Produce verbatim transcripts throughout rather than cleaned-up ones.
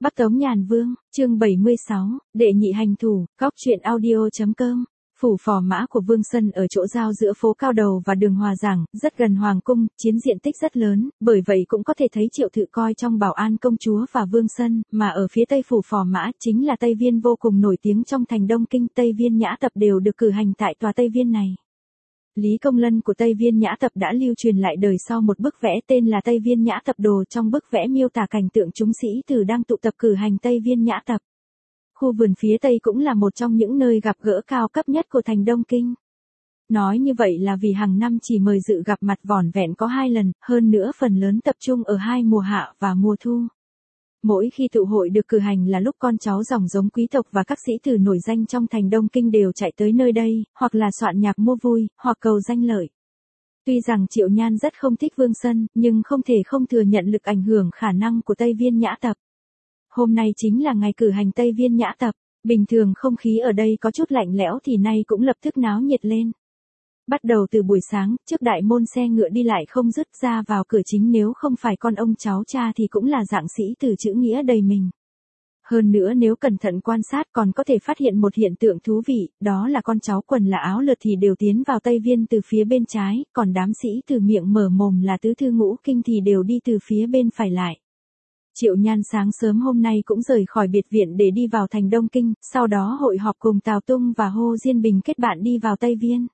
Bắc Tống Nhàn Vương, chương bảy mươi sáu, đệ nhị hành thủ, góc truyện audio chấm com. Phủ phò mã của Vương Sân ở chỗ giao giữa phố Cao Đầu và đường Hòa Giảng, rất gần Hoàng cung, chiếm diện tích rất lớn, bởi vậy cũng có thể thấy Triệu Thự coi trong bảo an công chúa và Vương Sân, mà ở phía tây phủ phò mã chính là Tây Viên vô cùng nổi tiếng trong thành Đông Kinh. Tây Viên Nhã Tập đều được cử hành tại tòa Tây Viên này. Lý Công Lân của Tây Viên Nhã Tập đã lưu truyền lại đời sau một bức vẽ tên là Tây Viên Nhã Tập Đồ. Trong bức vẽ miêu tả cảnh tượng chúng sĩ tử đang tụ tập cử hành Tây Viên Nhã Tập. Khu vườn phía Tây cũng là một trong những nơi gặp gỡ cao cấp nhất của thành Đông Kinh. Nói như vậy là vì hàng năm chỉ mời dự gặp mặt vỏn vẹn có hai lần, hơn nữa phần lớn tập trung ở hai mùa hạ và mùa thu. Mỗi khi tụ hội được cử hành là lúc con cháu dòng giống quý tộc và các sĩ tử nổi danh trong thành Đông Kinh đều chạy tới nơi đây, hoặc là soạn nhạc mua vui, hoặc cầu danh lợi. Tuy rằng Triệu Nhan rất không thích Vương Sân, nhưng không thể không thừa nhận lực ảnh hưởng khả năng của Tây Viên Nhã Tập. Hôm nay chính là ngày cử hành Tây Viên Nhã Tập, bình thường không khí ở đây có chút lạnh lẽo thì nay cũng lập tức náo nhiệt lên. Bắt đầu từ buổi sáng, trước đại môn xe ngựa đi lại không dứt, ra vào cửa chính nếu không phải con ông cháu cha thì cũng là dạng sĩ tử chữ nghĩa đầy mình. Hơn nữa nếu cẩn thận quan sát còn có thể phát hiện một hiện tượng thú vị, đó là con cháu quần là áo lượt thì đều tiến vào Tây Viên từ phía bên trái, còn đám sĩ từ miệng mở mồm là tứ thư ngũ kinh thì đều đi từ phía bên phải lại. Triệu Nhan sáng sớm hôm nay cũng rời khỏi biệt viện để đi vào thành Đông Kinh, sau đó hội họp cùng Tào Tung và Hồ Diên Bình kết bạn đi vào Tây Viên.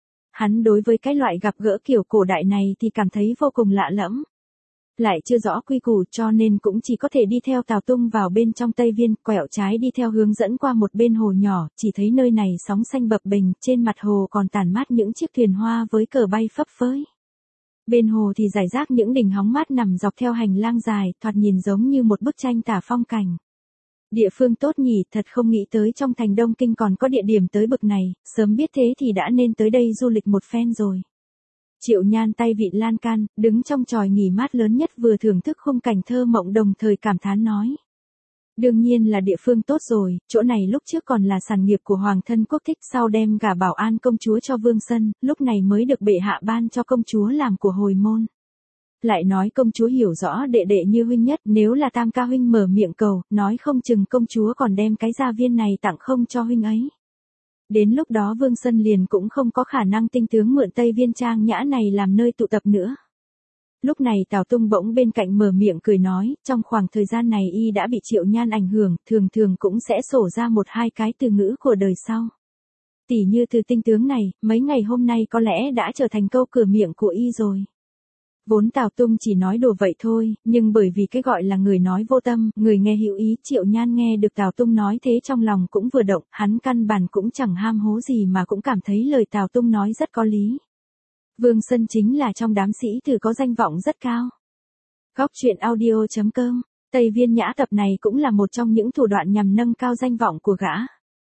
Hắn đối với cái loại gặp gỡ kiểu cổ đại này thì cảm thấy vô cùng lạ lẫm. Lại chưa rõ quy củ cho nên cũng chỉ có thể đi theo Tào Tung vào bên trong Tây Viên, quẹo trái đi theo hướng dẫn qua một bên hồ nhỏ, chỉ thấy nơi này sóng xanh bập bềnh, trên mặt hồ còn tản mát những chiếc thuyền hoa với cờ bay phấp phới. Bên hồ thì rải rác những đỉnh hóng mát nằm dọc theo hành lang dài, thoạt nhìn giống như một bức tranh tả phong cảnh. Địa phương tốt nhỉ, thật không nghĩ tới trong thành Đông Kinh còn có địa điểm tới bực này, sớm biết thế thì đã nên tới đây du lịch một phen rồi. Triệu Nhan tay vịn lan can, đứng trong chòi nghỉ mát lớn nhất vừa thưởng thức khung cảnh thơ mộng đồng thời cảm thán nói. Đương nhiên là địa phương tốt rồi, chỗ này lúc trước còn là sản nghiệp của Hoàng thân quốc thích, sau đem gả bảo an công chúa cho Vương Sân, lúc này mới được bệ hạ ban cho công chúa làm của hồi môn. Lại nói công chúa hiểu rõ đệ đệ như huynh nhất, nếu là Tam ca huynh mở miệng cầu, nói không chừng công chúa còn đem cái gia viên này tặng không cho huynh ấy. Đến lúc đó Vương Sân liền cũng không có khả năng tinh tướng mượn Tây Viên trang nhã này làm nơi tụ tập nữa. Lúc này Tào Tung bỗng bên cạnh mở miệng cười nói, trong khoảng thời gian này y đã bị Triệu Nhan ảnh hưởng, thường thường cũng sẽ sổ ra một hai cái từ ngữ của đời sau. Tỉ như từ tinh tướng này, mấy ngày hôm nay có lẽ đã trở thành câu cửa miệng của y rồi. Vốn Tào Tung chỉ nói đùa vậy thôi, nhưng bởi vì cái gọi là người nói vô tâm, người nghe hữu ý, Triệu Nhan nghe được Tào Tung nói thế trong lòng cũng vừa động, hắn căn bản cũng chẳng ham hố gì mà cũng cảm thấy lời Tào Tung nói rất có lý. Vương Sân chính là trong đám sĩ tử có danh vọng rất cao. Góc truyện audio chấm com, Tây Viên Nhã Tập này cũng là một trong những thủ đoạn nhằm nâng cao danh vọng của gã.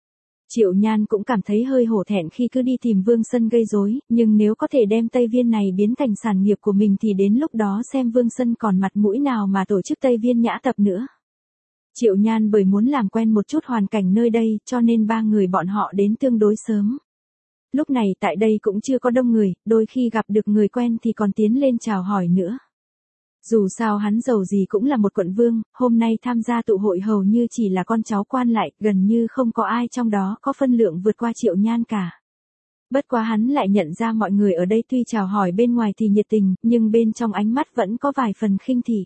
Triệu Nhan cũng cảm thấy hơi hổ thẹn khi cứ đi tìm Vương Sân gây rối, nhưng nếu có thể đem Tây Viên này biến thành sản nghiệp của mình thì đến lúc đó xem Vương Sân còn mặt mũi nào mà tổ chức Tây Viên Nhã Tập nữa. Triệu Nhan bởi muốn làm quen một chút hoàn cảnh nơi đây cho nên ba người bọn họ đến tương đối sớm. Lúc này tại đây cũng chưa có đông người, đôi khi gặp được người quen thì còn tiến lên chào hỏi nữa. Dù sao hắn giàu gì cũng là một quận vương, hôm nay tham gia tụ hội hầu như chỉ là con cháu quan lại, gần như không có ai trong đó có phân lượng vượt qua Triệu Nhan cả. Bất quá hắn lại nhận ra mọi người ở đây tuy chào hỏi bên ngoài thì nhiệt tình, nhưng bên trong ánh mắt vẫn có vài phần khinh thị.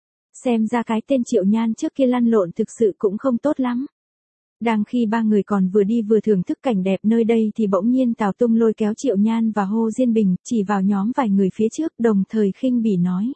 Xem ra cái tên Triệu Nhan trước kia lăn lộn thực sự cũng không tốt lắm. Đang khi ba người còn vừa đi vừa thưởng thức cảnh đẹp nơi đây thì bỗng nhiên Tào Tung lôi kéo Triệu Nhan và Hồ Diên Bình, chỉ vào nhóm vài người phía trước, đồng thời khinh bỉ nói.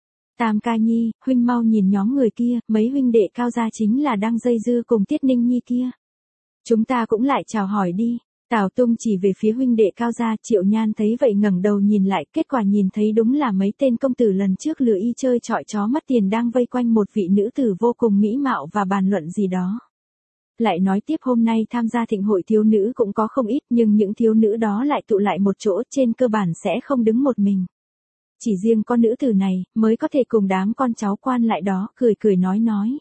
Tam ca nhi, huynh mau nhìn nhóm người kia, mấy huynh đệ cao gia chính là đang dây dưa cùng Tiết Ninh Nhi kia. Chúng ta cũng lại chào hỏi đi. Tào Tung chỉ về phía huynh đệ cao gia, Triệu Nhan thấy vậy ngẩng đầu nhìn lại, kết quả nhìn thấy đúng là mấy tên công tử lần trước lừa y chơi chọi chó mất tiền đang vây quanh một vị nữ tử vô cùng mỹ mạo và bàn luận gì đó. Lại nói tiếp hôm nay tham gia thịnh hội thiếu nữ cũng có không ít, nhưng những thiếu nữ đó lại tụ lại một chỗ, trên cơ bản sẽ không đứng một mình. Chỉ riêng con nữ tử này mới có thể cùng đám con cháu quan lại đó cười cười nói nói.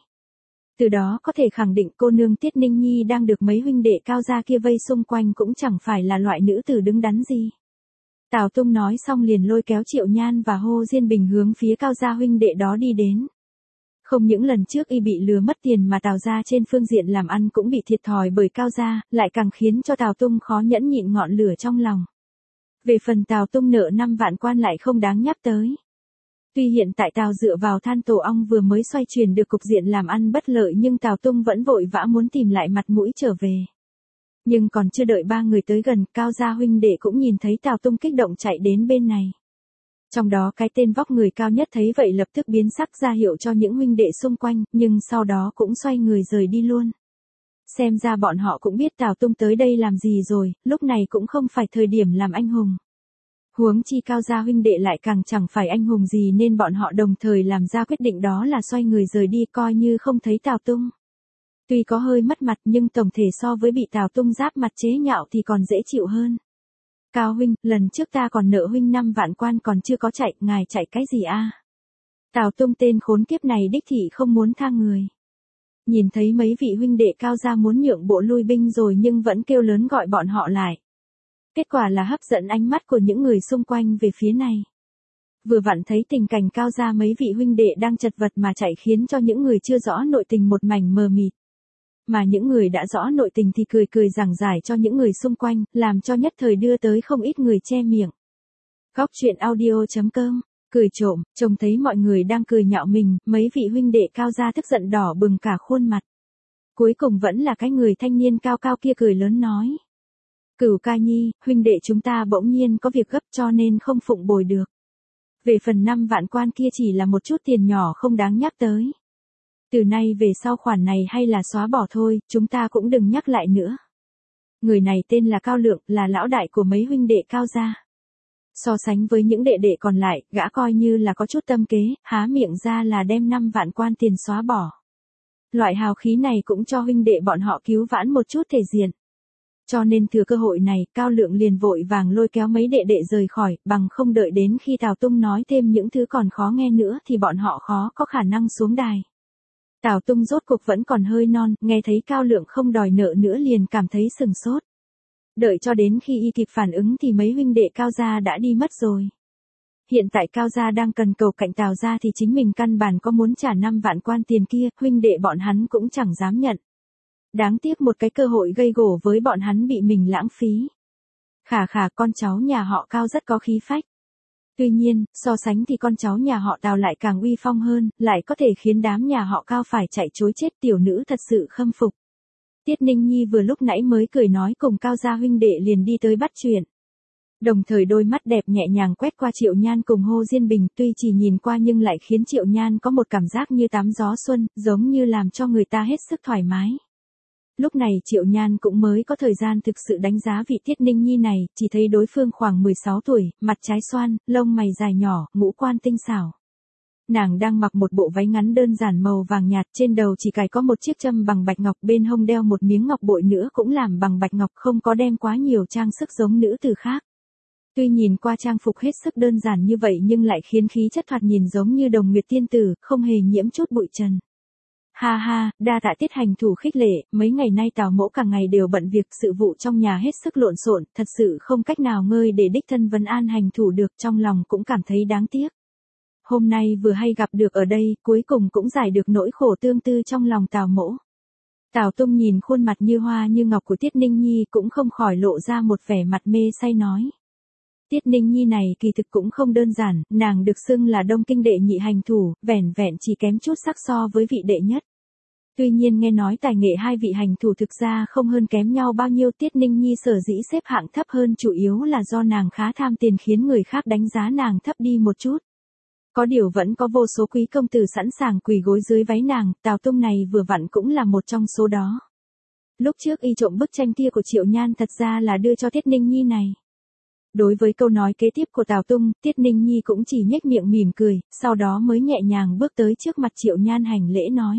Từ đó có thể khẳng định cô nương Tiết Ninh Nhi đang được mấy huynh đệ cao gia kia vây xung quanh cũng chẳng phải là loại nữ tử đứng đắn gì. Tào Tung nói xong liền lôi kéo Triệu Nhan và Hồ Diên Bình hướng phía cao gia huynh đệ đó đi đến. Không những lần trước y bị lừa mất tiền mà Tào gia trên phương diện làm ăn cũng bị thiệt thòi bởi Cao gia, lại càng khiến cho Tào Tung khó nhẫn nhịn ngọn lửa trong lòng. Về phần Tào Tung nợ năm vạn quan lại không đáng nhắc tới. Tuy hiện tại Tào dựa vào than tổ ong vừa mới xoay chuyển được cục diện làm ăn bất lợi nhưng Tào Tung vẫn vội vã muốn tìm lại mặt mũi trở về. Nhưng còn chưa đợi ba người tới gần, Cao gia huynh đệ cũng nhìn thấy Tào Tung kích động chạy đến bên này. Trong đó cái tên vóc người cao nhất thấy vậy lập tức biến sắc ra hiệu cho những huynh đệ xung quanh, nhưng sau đó cũng xoay người rời đi luôn. Xem ra bọn họ cũng biết Tào Tung tới đây làm gì rồi, lúc này cũng không phải thời điểm làm anh hùng. Huống chi Cao gia huynh đệ lại càng chẳng phải anh hùng gì nên bọn họ đồng thời làm ra quyết định đó là xoay người rời đi coi như không thấy Tào Tung. Tuy có hơi mất mặt nhưng tổng thể so với bị Tào Tung giáp mặt chế nhạo thì còn dễ chịu hơn. Cao huynh, lần trước ta còn nợ huynh năm vạn quan còn chưa có chạy, ngài chạy cái gì a? Tào Tung tên khốn kiếp này đích thị không muốn tha người. Nhìn thấy mấy vị huynh đệ Cao gia muốn nhượng bộ lui binh rồi nhưng vẫn kêu lớn gọi bọn họ lại. Kết quả là hấp dẫn ánh mắt của những người xung quanh về phía này. Vừa vặn thấy tình cảnh Cao gia mấy vị huynh đệ đang chật vật mà chạy khiến cho những người chưa rõ nội tình một mảnh mờ mịt. Mà những người đã rõ nội tình thì cười cười giảng giải cho những người xung quanh, làm cho nhất thời đưa tới không ít người che miệng. Góc truyện audio chấm com, cười trộm, trông thấy mọi người đang cười nhạo mình, mấy vị huynh đệ Cao gia tức giận đỏ bừng cả khuôn mặt. Cuối cùng vẫn là cái người thanh niên cao cao kia cười lớn nói. Cửu ca nhi, huynh đệ chúng ta bỗng nhiên có việc gấp cho nên không phụng bồi được. Về phần năm vạn quan kia chỉ là một chút tiền nhỏ không đáng nhắc tới. Từ nay về sau khoản này hay là xóa bỏ thôi, chúng ta cũng đừng nhắc lại nữa. Người này tên là Cao Lượng, là lão đại của mấy huynh đệ Cao gia. So sánh với những đệ đệ còn lại, gã coi như là có chút tâm kế, há miệng ra là đem năm vạn quan tiền xóa bỏ. Loại hào khí này cũng cho huynh đệ bọn họ cứu vãn một chút thể diện. Cho nên thừa cơ hội này, Cao Lượng liền vội vàng lôi kéo mấy đệ đệ rời khỏi, bằng không đợi đến khi Tào Tung nói thêm những thứ còn khó nghe nữa thì bọn họ khó có khả năng xuống đài. Tào Tung rốt cuộc vẫn còn hơi non, nghe thấy Cao Lượng không đòi nợ nữa liền cảm thấy sừng sốt. Đợi cho đến khi y kịp phản ứng thì mấy huynh đệ Cao gia đã đi mất rồi. Hiện tại Cao gia đang cần cầu cạnh Tào gia thì chính mình căn bản có muốn trả năm vạn quan tiền kia, huynh đệ bọn hắn cũng chẳng dám nhận. Đáng tiếc một cái cơ hội gây gổ với bọn hắn bị mình lãng phí. Khả khả con cháu nhà họ Cao rất có khí phách. Tuy nhiên, so sánh thì con cháu nhà họ Tào lại càng uy phong hơn, lại có thể khiến đám nhà họ Cao phải chạy trối chết, tiểu nữ thật sự khâm phục. Tiết Ninh Nhi vừa lúc nãy mới cười nói cùng Cao gia huynh đệ liền đi tới bắt chuyện. Đồng thời đôi mắt đẹp nhẹ nhàng quét qua Triệu Nhan cùng Hồ Diên Bình, tuy chỉ nhìn qua nhưng lại khiến Triệu Nhan có một cảm giác như tắm gió xuân, giống như làm cho người ta hết sức thoải mái. Lúc này Triệu Nhan cũng mới có thời gian thực sự đánh giá vị Tiết Ninh Nhi này, chỉ thấy đối phương khoảng mười sáu tuổi, mặt trái xoan, lông mày dài nhỏ, ngũ quan tinh xảo. Nàng đang mặc một bộ váy ngắn đơn giản màu vàng nhạt, trên đầu chỉ cài có một chiếc châm bằng bạch ngọc, bên hông đeo một miếng ngọc bội nữa cũng làm bằng bạch ngọc, không có đem quá nhiều trang sức giống nữ tử khác. Tuy nhìn qua trang phục hết sức đơn giản như vậy nhưng lại khiến khí chất thoạt nhìn giống như đồng nguyệt tiên tử, không hề nhiễm chút bụi trần. Ha ha, đa tạ Tiết hành thủ khích lệ, mấy ngày nay Tào mỗ cả ngày đều bận việc, sự vụ trong nhà hết sức lộn xộn, thật sự không cách nào ngơi để đích thân vấn an hành thủ được, trong lòng cũng cảm thấy đáng tiếc. Hôm nay vừa hay gặp được ở đây, cuối cùng cũng giải được nỗi khổ tương tư trong lòng Tào mỗ. Tào Tung nhìn khuôn mặt như hoa như ngọc của Tiết Ninh Nhi cũng không khỏi lộ ra một vẻ mặt mê say nói. Tiết Ninh Nhi này kỳ thực cũng không đơn giản, nàng được xưng là Đông Kinh đệ nhị hành thủ, vẻn vẹn chỉ kém chút sắc so với vị đệ nhất. Tuy nhiên nghe nói tài nghệ hai vị hành thủ thực ra không hơn kém nhau bao nhiêu, Tiết Ninh Nhi sở dĩ xếp hạng thấp hơn chủ yếu là do nàng khá tham tiền khiến người khác đánh giá nàng thấp đi một chút. Có điều vẫn có vô số quý công tử sẵn sàng quỳ gối dưới váy nàng, Tào Tung này vừa vặn cũng là một trong số đó. Lúc trước y trộm bức tranh kia của Triệu Nhan thật ra là đưa cho Tiết Ninh Nhi này. Đối với câu nói kế tiếp của Tào Tung, Tiết Ninh Nhi cũng chỉ nhếch miệng mỉm cười, sau đó mới nhẹ nhàng bước tới trước mặt Triệu Nhan hành lễ nói.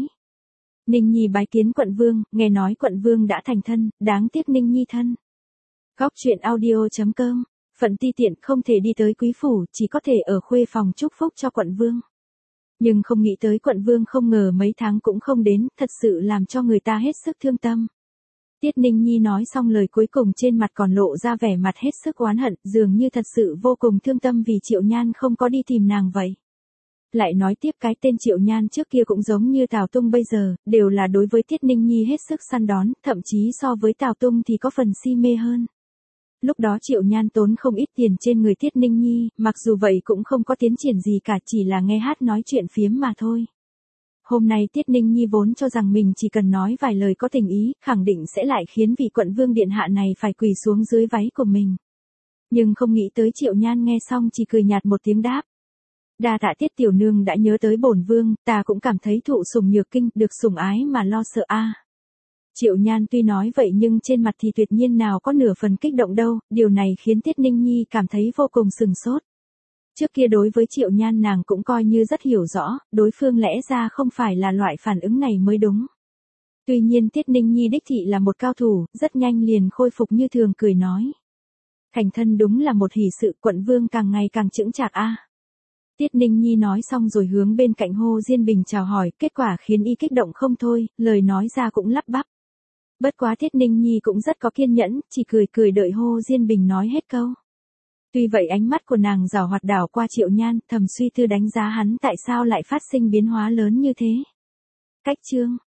Ninh Nhi bái kiến quận vương, nghe nói quận vương đã thành thân, đáng tiếc Ninh Nhi thân. Góc truyện audio chấm com, phận ti tiện không thể đi tới quý phủ, chỉ có thể ở khuê phòng chúc phúc cho quận vương. Nhưng không nghĩ tới quận vương không ngờ mấy tháng cũng không đến, thật sự làm cho người ta hết sức thương tâm. Tiết Ninh Nhi nói xong lời cuối cùng trên mặt còn lộ ra vẻ mặt hết sức oán hận, dường như thật sự vô cùng thương tâm vì Triệu Nhan không có đi tìm nàng vậy. lại nói tiếp cái tên Triệu Nhan trước kia cũng giống như Tào Tung bây giờ, đều là đối với Tiết Ninh Nhi hết sức săn đón, thậm chí so với Tào Tung thì có phần si mê hơn. Lúc đó Triệu Nhan tốn không ít tiền trên người Tiết Ninh Nhi, mặc dù vậy cũng không có tiến triển gì cả, chỉ là nghe hát nói chuyện phiếm mà thôi. Hôm nay Tiết Ninh Nhi vốn cho rằng mình chỉ cần nói vài lời có tình ý, khẳng định sẽ lại khiến vị quận vương điện hạ này phải quỳ xuống dưới váy của mình. Nhưng không nghĩ tới Triệu Nhan nghe xong chỉ cười nhạt một tiếng đáp. Đa tạ Tiết tiểu nương đã nhớ tới bổn vương, ta cũng cảm thấy thụ sủng nhược kinh, được sủng ái mà lo sợ a. Triệu Nhan tuy nói vậy nhưng trên mặt thì tuyệt nhiên nào có nửa phần kích động đâu, điều này khiến Tiết Ninh Nhi cảm thấy vô cùng sừng sốt. Trước kia đối với Triệu Nhan nàng cũng coi như rất hiểu rõ, đối phương lẽ ra không phải là loại phản ứng này mới đúng. Tuy nhiên Tiết Ninh Nhi đích thị là một cao thủ, rất nhanh liền khôi phục như thường cười nói. Thành thân đúng là một hỷ sự, quận vương càng ngày càng chững chạc a. Tiết Ninh Nhi nói xong rồi hướng bên cạnh Hồ Diên Bình chào hỏi, kết quả khiến y kích động không thôi, lời nói ra cũng lắp bắp. Bất quá Tiết Ninh Nhi cũng rất có kiên nhẫn, chỉ cười cười đợi Hồ Diên Bình nói hết câu. Tuy vậy ánh mắt của nàng giảo hoạt đảo qua Triệu Nhan, thầm suy tư đánh giá hắn tại sao lại phát sinh biến hóa lớn như thế. Cách chương